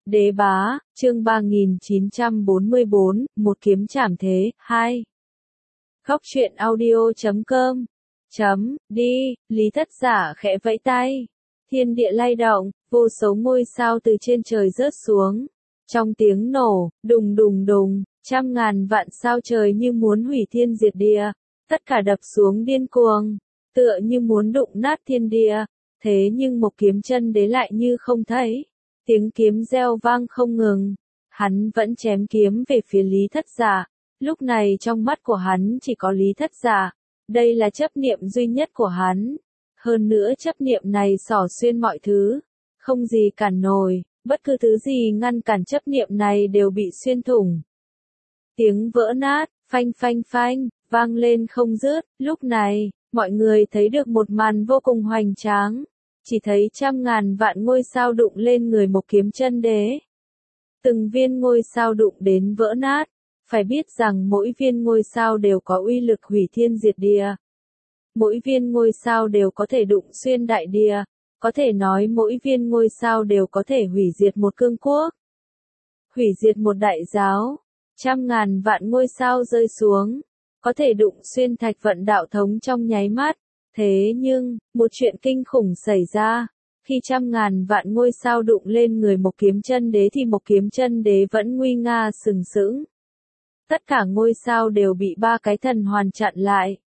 Đế bá, chương 3944, một kiếm trảm thế, 2. Khóc chuyện audio.com. Đi, Lý Thất Giả khẽ vẫy tay. Thiên địa lay động, vô số ngôi sao từ trên trời rớt xuống. Trong tiếng nổ, đùng đùng đùng, trăm ngàn vạn sao trời như muốn hủy thiên diệt địa. Tất cả đập xuống điên cuồng, tựa như muốn đụng nát thiên địa. Thế nhưng một kiếm chân đế lại như không thấy. Tiếng kiếm reo vang không ngừng. Hắn vẫn chém kiếm về phía Lý Thất Giả. Lúc này trong mắt của hắn chỉ có Lý Thất Giả. Đây là chấp niệm duy nhất của hắn. Hơn nữa chấp niệm này xỏ xuyên mọi thứ. Không gì cản nổi, bất cứ thứ gì ngăn cản chấp niệm này đều bị xuyên thủng. Tiếng vỡ nát, phanh phanh phanh, vang lên không dứt. Lúc này, mọi người thấy được một màn vô cùng hoành tráng. Chỉ thấy trăm ngàn vạn ngôi sao đụng lên người một kiếm chân đế. Từng viên ngôi sao đụng đến vỡ nát. Phải biết rằng mỗi viên ngôi sao đều có uy lực hủy thiên diệt địa. Mỗi viên ngôi sao đều có thể đụng xuyên đại địa. Có thể nói mỗi viên ngôi sao đều có thể hủy diệt một cương quốc. Hủy diệt một đại giáo. Trăm ngàn vạn ngôi sao rơi xuống. Có thể đụng xuyên thạch vận đạo thống trong nháy mắt. Thế nhưng, một chuyện kinh khủng xảy ra. Khi trăm ngàn vạn ngôi sao đụng lên người một kiếm chân đế thì một kiếm chân đế vẫn nguy nga sừng sững. Tất cả ngôi sao đều bị ba cái thần hoàn chặn lại.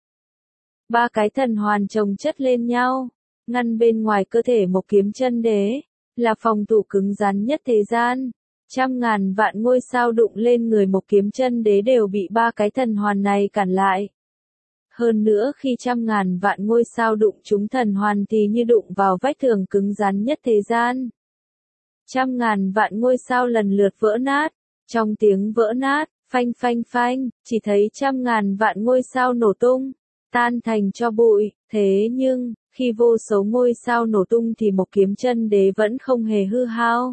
Ba cái thần hoàn chồng chất lên nhau, ngăn bên ngoài cơ thể một kiếm chân đế, là phòng thủ cứng rắn nhất thế gian. Trăm ngàn vạn ngôi sao đụng lên người một kiếm chân đế đều bị ba cái thần hoàn này cản lại. Hơn nữa khi trăm ngàn vạn ngôi sao đụng trúng thần hoàn thì như đụng vào vách tường cứng rắn nhất thế gian. Trăm ngàn vạn ngôi sao lần lượt vỡ nát, trong tiếng vỡ nát, phanh phanh phanh, chỉ thấy trăm ngàn vạn ngôi sao nổ tung, tan thành tro bụi. Thế nhưng, khi vô số ngôi sao nổ tung thì một kiếm chân đế vẫn không hề hư hao.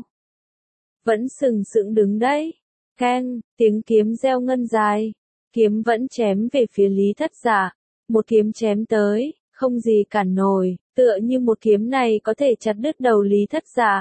Vẫn sừng sững đứng đấy. Keng, tiếng kiếm reo ngân dài. Kiếm vẫn chém về phía Lý Thất Giả. Một kiếm chém tới, không gì cản nổi, tựa như một kiếm này có thể chặt đứt đầu Lý Thất Giả.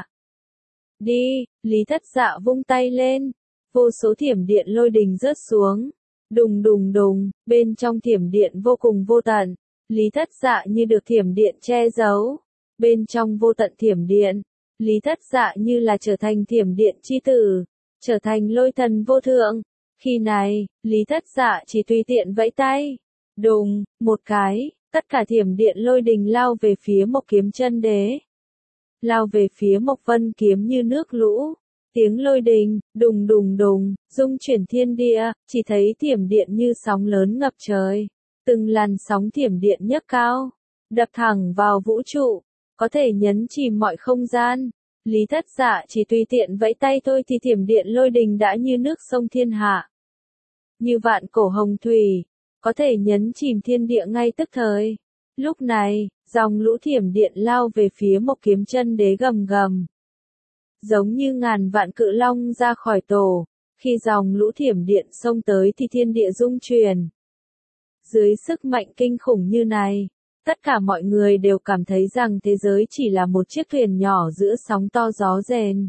Đi, Lý Thất Giả vung tay lên. Vô số thiểm điện lôi đình rớt xuống. Đùng đùng đùng, bên trong thiểm điện vô cùng vô tận. Lý Thất Dạ như được thiểm điện che giấu. Bên trong vô tận thiểm điện, Lý Thất Dạ như là trở thành thiểm điện chi tử, trở thành lôi thần vô thượng. Khi này, Lý Thất Dạ chỉ tùy tiện vẫy tay. Đùng, một cái, tất cả thiểm điện lôi đình lao về phía một kiếm chân đế. Lao về phía một vân kiếm như nước lũ. Tiếng lôi đình, đùng đùng đùng, rung chuyển thiên địa, chỉ thấy thiểm điện như sóng lớn ngập trời. Từng làn sóng thiểm điện nhấc cao, đập thẳng vào vũ trụ, có thể nhấn chìm mọi không gian. Lý Thất Dạ chỉ tùy tiện vẫy tay thôi thì thiểm điện lôi đình đã như nước sông thiên hạ. Như vạn cổ hồng thủy, có thể nhấn chìm thiên địa ngay tức thời. Lúc này, dòng lũ thiểm điện lao về phía một kiếm chân đế gầm gầm. Giống như ngàn vạn cự long ra khỏi tổ, khi dòng lũ thiểm điện xông tới thì thiên địa rung chuyển. Dưới sức mạnh kinh khủng như này, tất cả mọi người đều cảm thấy rằng thế giới chỉ là một chiếc thuyền nhỏ giữa sóng to gió rền.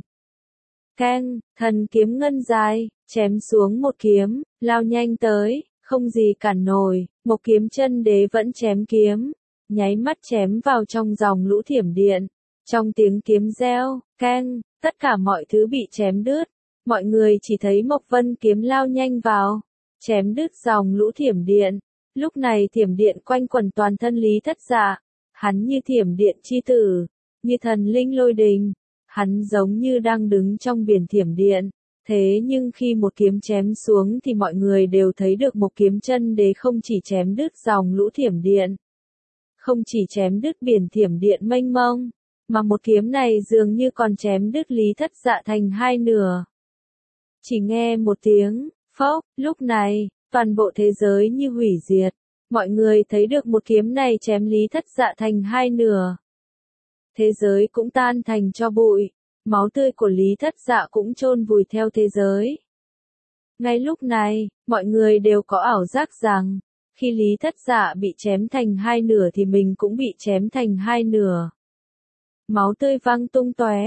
Keng, thần kiếm ngân dài, chém xuống một kiếm, lao nhanh tới, không gì cản nổi, một kiếm chân đế vẫn chém kiếm, nháy mắt chém vào trong dòng lũ thiểm điện. Trong tiếng kiếm reo, keng, tất cả mọi thứ bị chém đứt. Mọi người chỉ thấy Mộc Vân kiếm lao nhanh vào, chém đứt dòng lũ thiểm điện. Lúc này thiểm điện quanh quẩn toàn thân Lý Thất Dạ. Hắn như thiểm điện chi tử, như thần linh lôi đình. Hắn giống như đang đứng trong biển thiểm điện. Thế nhưng khi một kiếm chém xuống thì mọi người đều thấy được một kiếm chân đế không chỉ chém đứt dòng lũ thiểm điện, không chỉ chém đứt biển thiểm điện mênh mông, mà một kiếm này dường như còn chém đứt Lý Thất Dạ thành hai nửa. Chỉ nghe một tiếng, phốc, lúc này, toàn bộ thế giới như hủy diệt. Mọi người thấy được một kiếm này chém Lý Thất Dạ thành hai nửa. Thế giới cũng tan thành tro bụi. Máu tươi của Lý Thất Dạ cũng chôn vùi theo thế giới. Ngay lúc này, mọi người đều có ảo giác rằng, khi Lý Thất Dạ bị chém thành hai nửa thì mình cũng bị chém thành hai nửa. Máu tươi văng tung tóe,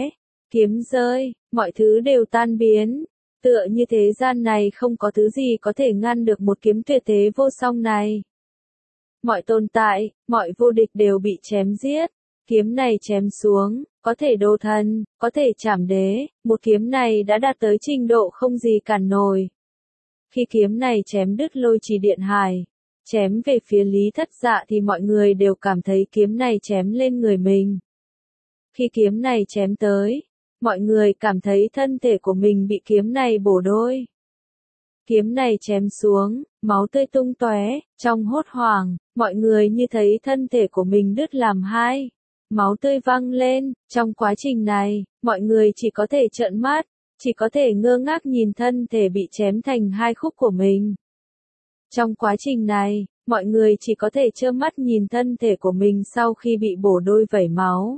kiếm rơi, mọi thứ đều tan biến. Tựa như thế gian này không có thứ gì có thể ngăn được một kiếm tuyệt thế vô song này. Mọi tồn tại, mọi vô địch đều bị chém giết. Kiếm này chém xuống, có thể đô thần, có thể chảm đế, một kiếm này đã đạt tới trình độ không gì cản nổi. Khi kiếm này chém đứt Lôi Trì Điện Hải, chém về phía Lý Thất Dạ thì mọi người đều cảm thấy kiếm này chém lên người mình. Khi kiếm này chém tới, mọi người cảm thấy thân thể của mình bị kiếm này bổ đôi. Kiếm này chém xuống, máu tươi tung tóe, trong hốt hoảng, mọi người như thấy thân thể của mình đứt làm hai. Máu tươi văng lên, trong quá trình này, mọi người chỉ có thể trợn mắt, chỉ có thể ngơ ngác nhìn thân thể bị chém thành hai khúc của mình. Trong quá trình này, mọi người chỉ có thể trơ mắt nhìn thân thể của mình sau khi bị bổ đôi vẩy máu.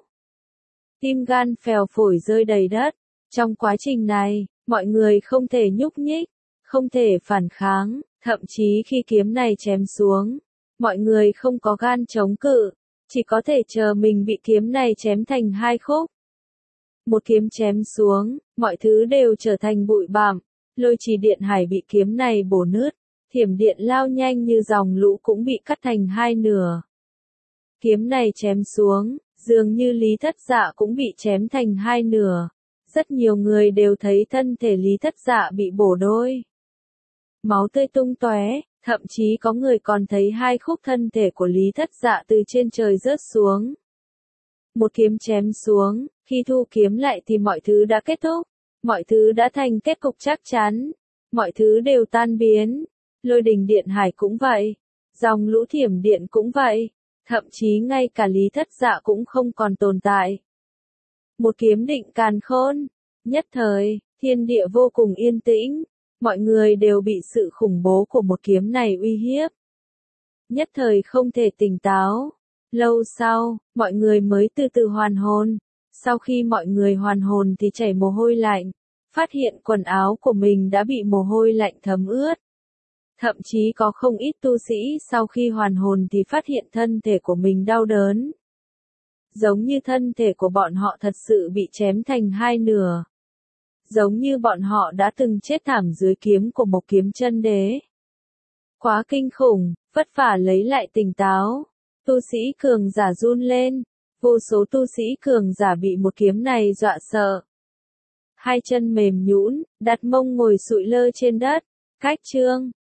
Tim gan phèo phổi rơi đầy đất. Trong quá trình này, mọi người không thể nhúc nhích, không thể phản kháng, thậm chí khi kiếm này chém xuống, mọi người không có gan chống cự, chỉ có thể chờ mình bị kiếm này chém thành hai khúc. Một kiếm chém xuống, mọi thứ đều trở thành bụi bặm. Lôi Trì Điện Hải bị kiếm này bổ nứt, thiểm điện lao nhanh như dòng lũ cũng bị cắt thành hai nửa. Kiếm này chém xuống, dường như Lý Thất Dạ cũng bị chém thành hai nửa. Rất nhiều người đều thấy thân thể Lý Thất Dạ bị bổ đôi. Máu tươi tung tóe, thậm chí có người còn thấy hai khúc thân thể của Lý Thất Dạ từ trên trời rớt xuống. Một kiếm chém xuống, khi thu kiếm lại thì mọi thứ đã kết thúc, mọi thứ đã thành kết cục chắc chắn, mọi thứ đều tan biến. Lôi Đình Điện Hải cũng vậy, dòng lũ thiểm điện cũng vậy, thậm chí ngay cả Lý Thất Dạ cũng không còn tồn tại. Một kiếm định càn khôn, nhất thời, thiên địa vô cùng yên tĩnh, mọi người đều bị sự khủng bố của một kiếm này uy hiếp. Nhất thời không thể tỉnh táo. Lâu sau, mọi người mới từ từ hoàn hồn. Sau khi mọi người hoàn hồn thì chảy mồ hôi lạnh, phát hiện quần áo của mình đã bị mồ hôi lạnh thấm ướt. Thậm chí có không ít tu sĩ sau khi hoàn hồn thì phát hiện thân thể của mình đau đớn. Giống như thân thể của bọn họ thật sự bị chém thành hai nửa. Giống như bọn họ đã từng chết thảm dưới kiếm của một kiếm chân đế. Quá kinh khủng, vất vả lấy lại tỉnh táo. Tu sĩ cường giả run lên, vô số tu sĩ cường giả bị một kiếm này dọa sợ. Hai chân mềm nhũn, đặt mông ngồi sụi lơ trên đất. Cách chương